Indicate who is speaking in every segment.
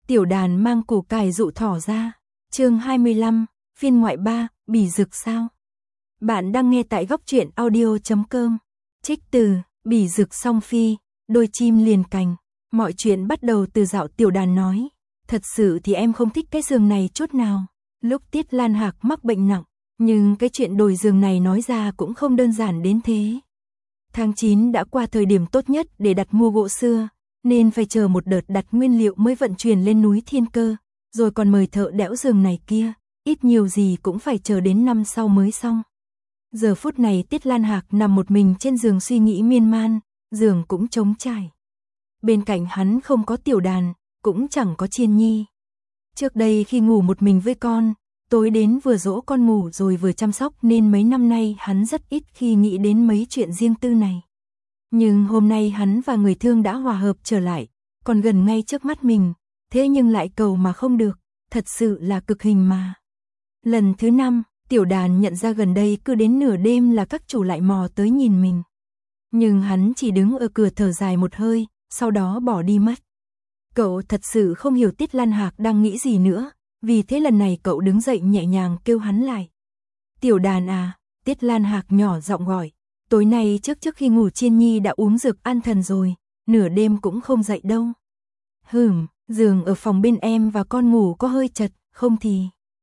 Speaker 1: Tiểu đàn mang củ cải dụ thỏ ra. Chương 25, phiên ngoại 3, bỉ dực sao? Bạn đang nghe tại góc truyện audio.com. Trích từ, bỉ dực song phi, đôi chim liền cành. Mọi chuyện bắt đầu từ dạo Tiểu đàn nói. Thật sự thì em không thích cái giường này chút nào. Lúc Tiết Lan Hạc mắc bệnh nặng, nhưng cái chuyện đổi giường này nói ra cũng không đơn giản đến thế. Tháng 9 đã qua thời điểm tốt nhất để đặt mua gỗ sưa, nên phải chờ một đợt đặt nguyên liệu mới vận chuyển lên núi Thiên Cơ, rồi còn mời thợ đẽo giường này kia, ít nhiều gì cũng phải chờ đến năm sau mới xong. Giờ phút này Tiết Lan Hạc nằm một mình trên giường suy nghĩ miên man, giường cũng trống trải. Bên cạnh hắn không có Tiểu đàn, cũng chẳng có Chiên Nhi. Trước đây khi ngủ một mình với con, tối đến vừa dỗ con ngủ rồi vừa chăm sóc nên mấy năm nay hắn rất ít khi nghĩ đến mấy chuyện riêng tư này. Nhưng hôm nay hắn và người thương đã hòa hợp trở lại, còn gần ngay trước mắt mình, thế nhưng lại cầu mà không được, thật sự là cực hình mà. Lần thứ 5, Tiểu đàn nhận ra gần đây cứ đến nửa đêm là các chủ lại mò tới nhìn mình. Nhưng hắn chỉ đứng ở cửa thở dài một hơi, sau đó bỏ đi mất. Cậu thật sự không hiểu Tiết Lan Hạc đang nghĩ gì nữa, vì thế lần này cậu đứng dậy nhẹ nhàng kêu hắn lại. Tiểu đàn à, Tiết Lan Hạc nhỏ giọng gọi. Tối nay trước khi ngủ Chiên Nhi đã uống dược an thần rồi, nửa đêm cũng không dậy đâu. Giường ở phòng bên em và con ngủ có hơi chật, không thì...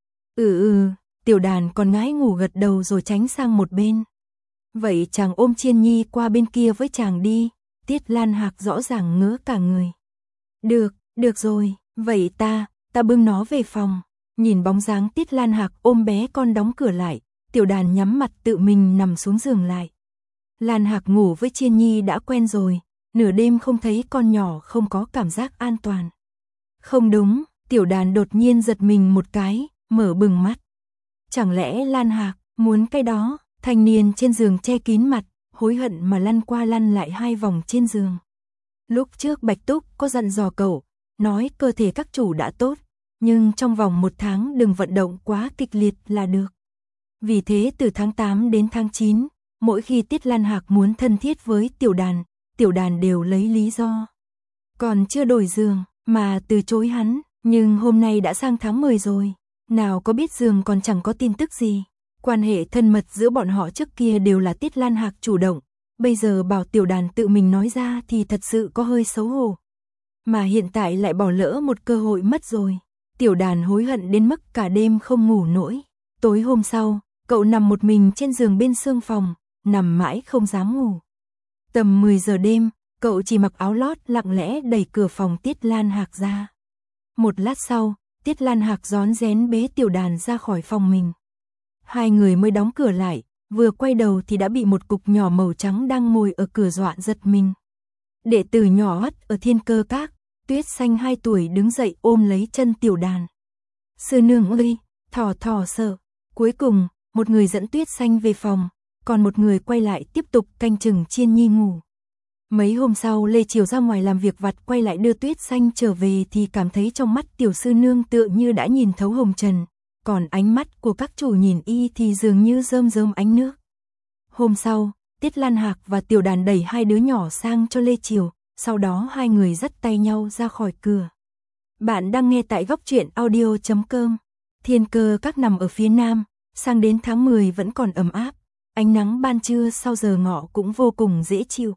Speaker 1: Tiểu đàn còn ngái ngủ gật đầu rồi tránh sang một bên. Vậy chàng ôm Chiên Nhi qua bên kia với chàng đi, Tiết Lan Hạc rõ ràng ngỡ cả người. Được rồi, vậy ta bưng nó về phòng. Nhìn bóng dáng Tiết Lan Hạc ôm bé con đóng cửa lại, Tiểu đàn nhắm mặt tự mình nằm xuống giường lại. Lan Hạc ngủ với Chiên Nhi đã quen rồi, nửa đêm không thấy con nhỏ không có cảm giác an toàn. Không đúng, Tiểu đàn đột nhiên giật mình một cái, mở bừng mắt. Chẳng lẽ Lan Hạc muốn cái đó? Thanh niên trên giường che kín mặt, hối hận mà lăn qua lăn lại 2 vòng trên giường. Lúc trước Bạch Túc có dặn dò cậu, nói cơ thể các chủ đã tốt, nhưng trong vòng 1 tháng đừng vận động quá kịch liệt là được. Vì thế từ tháng 8 đến tháng 9, mỗi khi Tiết Lan Hạc muốn thân thiết với Tiểu đàn đều lấy lý do. Còn chưa đổi giường, mà từ chối hắn, nhưng hôm nay đã sang tháng 10 rồi, nào có biết giường còn chẳng có tin tức gì. Quan hệ thân mật giữa bọn họ trước kia đều là Tiết Lan Hạc chủ động, bây giờ bảo Tiểu đàn tự mình nói ra thì thật sự có hơi xấu hổ. Mà hiện tại lại bỏ lỡ một cơ hội mất rồi. Tiểu đàn hối hận đến mức cả đêm không ngủ nổi. Tối hôm sau, cậu nằm một mình trên giường bên xương phòng, nằm mãi không dám ngủ. Tầm 10 giờ đêm, cậu chỉ mặc áo lót lặng lẽ đẩy cửa phòng Tiết Lan Hạc ra. Một lát sau, Tiết Lan Hạc rón rén bế Tiểu đàn ra khỏi phòng mình. Hai người mới đóng cửa lại, vừa quay đầu thì đã bị một cục nhỏ màu trắng đang ngồi ở cửa dọa giật mình. Đệ tử nhỏ hất ở Thiên Cơ Các, Tuyết Xanh 2 tuổi đứng dậy ôm lấy chân Tiểu đàn. Sư nương ơi, thỏ sợ. Cuối cùng, một người dẫn Tuyết Xanh về phòng, còn một người quay lại tiếp tục canh chừng Chiên Nhi ngủ. Mấy hôm sau Lê Triều ra ngoài làm việc vặt quay lại đưa Tuyết Xanh trở về thì cảm thấy trong mắt tiểu sư nương tựa như đã nhìn thấu hồng trần, còn ánh mắt của các chủ nhìn y thì dường như rơm rơm ánh nước. Hôm sau, Tiết Lan Hạc và Tiểu đàn đẩy 2 đứa nhỏ sang cho Lê Triều, sau đó 2 người dắt tay nhau ra khỏi cửa. Bạn đang nghe tại góc truyện audio.com. Thiên Cơ Các nằm ở phía nam, sang đến tháng 10 vẫn còn ấm áp, ánh nắng ban trưa sau giờ ngọ cũng vô cùng dễ chịu.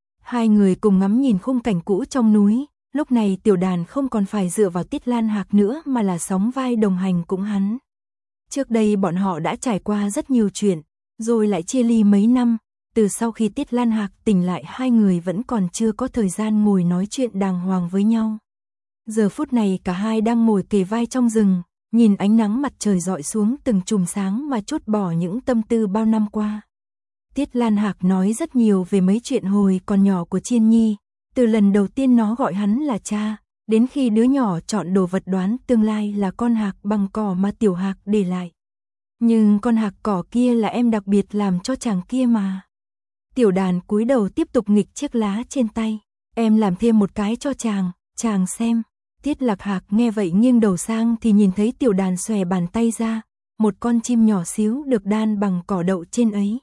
Speaker 1: 2 người cùng ngắm nhìn khung cảnh cũ trong núi, lúc này Tiểu đàn không còn phải dựa vào Tiết Lan Hạc nữa mà là sóng vai đồng hành cùng hắn. Trước đây bọn họ đã trải qua rất nhiều chuyện, rồi lại chia ly mấy năm, từ sau khi Tiết Lan Hạc tỉnh lại 2 người vẫn còn chưa có thời gian ngồi nói chuyện đàng hoàng với nhau. Giờ phút này cả hai đang ngồi kề vai trong rừng, nhìn ánh nắng mặt trời rọi xuống từng chùm sáng mà trút bỏ những tâm tư bao năm qua. Tiết Lan Hạc nói rất nhiều về mấy chuyện hồi còn nhỏ của Chiên Nhi, từ lần đầu tiên nó gọi hắn là cha, đến khi đứa nhỏ chọn đồ vật đoán tương lai là con hạc bằng cỏ mà Tiểu Hạc để lại. Nhưng con hạc cỏ kia là em đặc biệt làm cho chàng kia mà. Tiểu đàn cúi đầu tiếp tục nghịch chiếc lá trên tay. Em làm thêm một cái cho chàng xem. Tiết Lạc Hạc nghe vậy nghiêng đầu sang thì nhìn thấy Tiểu đàn xòe bàn tay ra, một con chim nhỏ xíu được đan bằng cỏ đậu trên ấy.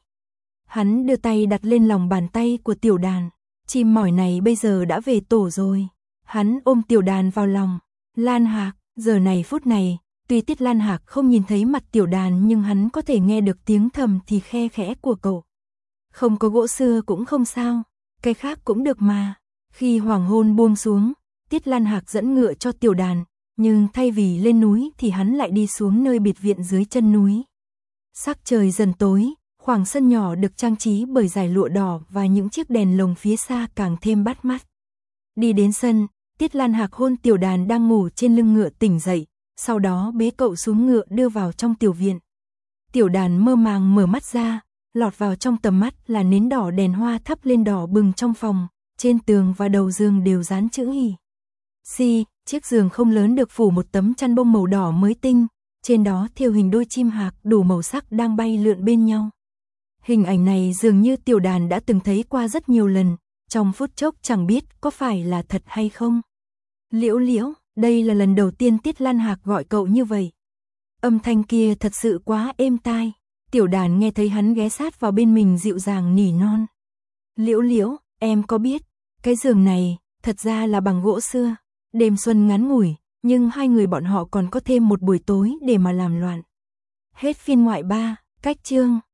Speaker 1: Hắn đưa tay đặt lên lòng bàn tay của Tiểu đàn. Chim mỏi này bây giờ đã về tổ rồi. Hắn ôm Tiểu đàn vào lòng. Lan Hạc, giờ này phút này, tuy Tiết Lan Hạc không nhìn thấy mặt Tiểu Đàn nhưng hắn có thể nghe được tiếng thầm thì khe khẽ của cậu. Không có gỗ xưa cũng không sao, cái khác cũng được mà. Khi hoàng hôn buông xuống, Tiết Lan Hạc dẫn ngựa cho Tiểu Đàn, nhưng thay vì lên núi thì hắn lại đi xuống nơi biệt viện dưới chân núi. Sắc trời dần tối, khoảng sân nhỏ được trang trí bởi dải lụa đỏ và những chiếc đèn lồng phía xa càng thêm bắt mắt. Đi đến sân, Tiết Lan Hạc hôn Tiểu Đàn đang ngủ trên lưng ngựa tỉnh dậy, sau đó bế cậu xuống ngựa đưa vào trong tiểu viện. Tiểu Đàn mơ màng mở mắt ra, lọt vào trong tầm mắt là nến đỏ đèn hoa thắp lên đỏ bừng trong phòng, trên tường và đầu giường đều dán chữ hỉ. Chiếc giường không lớn được phủ một tấm chăn bông màu đỏ mới tinh, trên đó thêu hình đôi chim hạc đủ màu sắc đang bay lượn bên nhau. Hình ảnh này dường như Tiểu Đàn đã từng thấy qua rất nhiều lần, trong phút chốc chẳng biết có phải là thật hay không. Liễu Liễu, đây là lần đầu tiên Tiết Lan Hạc gọi cậu như vậy. Âm thanh kia thật sự quá êm tai. Tiểu Đàn nghe thấy hắn ghé sát vào bên mình dịu dàng nỉ non. Liễu Liễu, em có biết, cái giường này thật ra là bằng gỗ xưa. Đêm xuân ngắn ngủi, nhưng hai người bọn họ còn có thêm một buổi tối để mà làm loạn. Hết phiên ngoại 3, cách chương.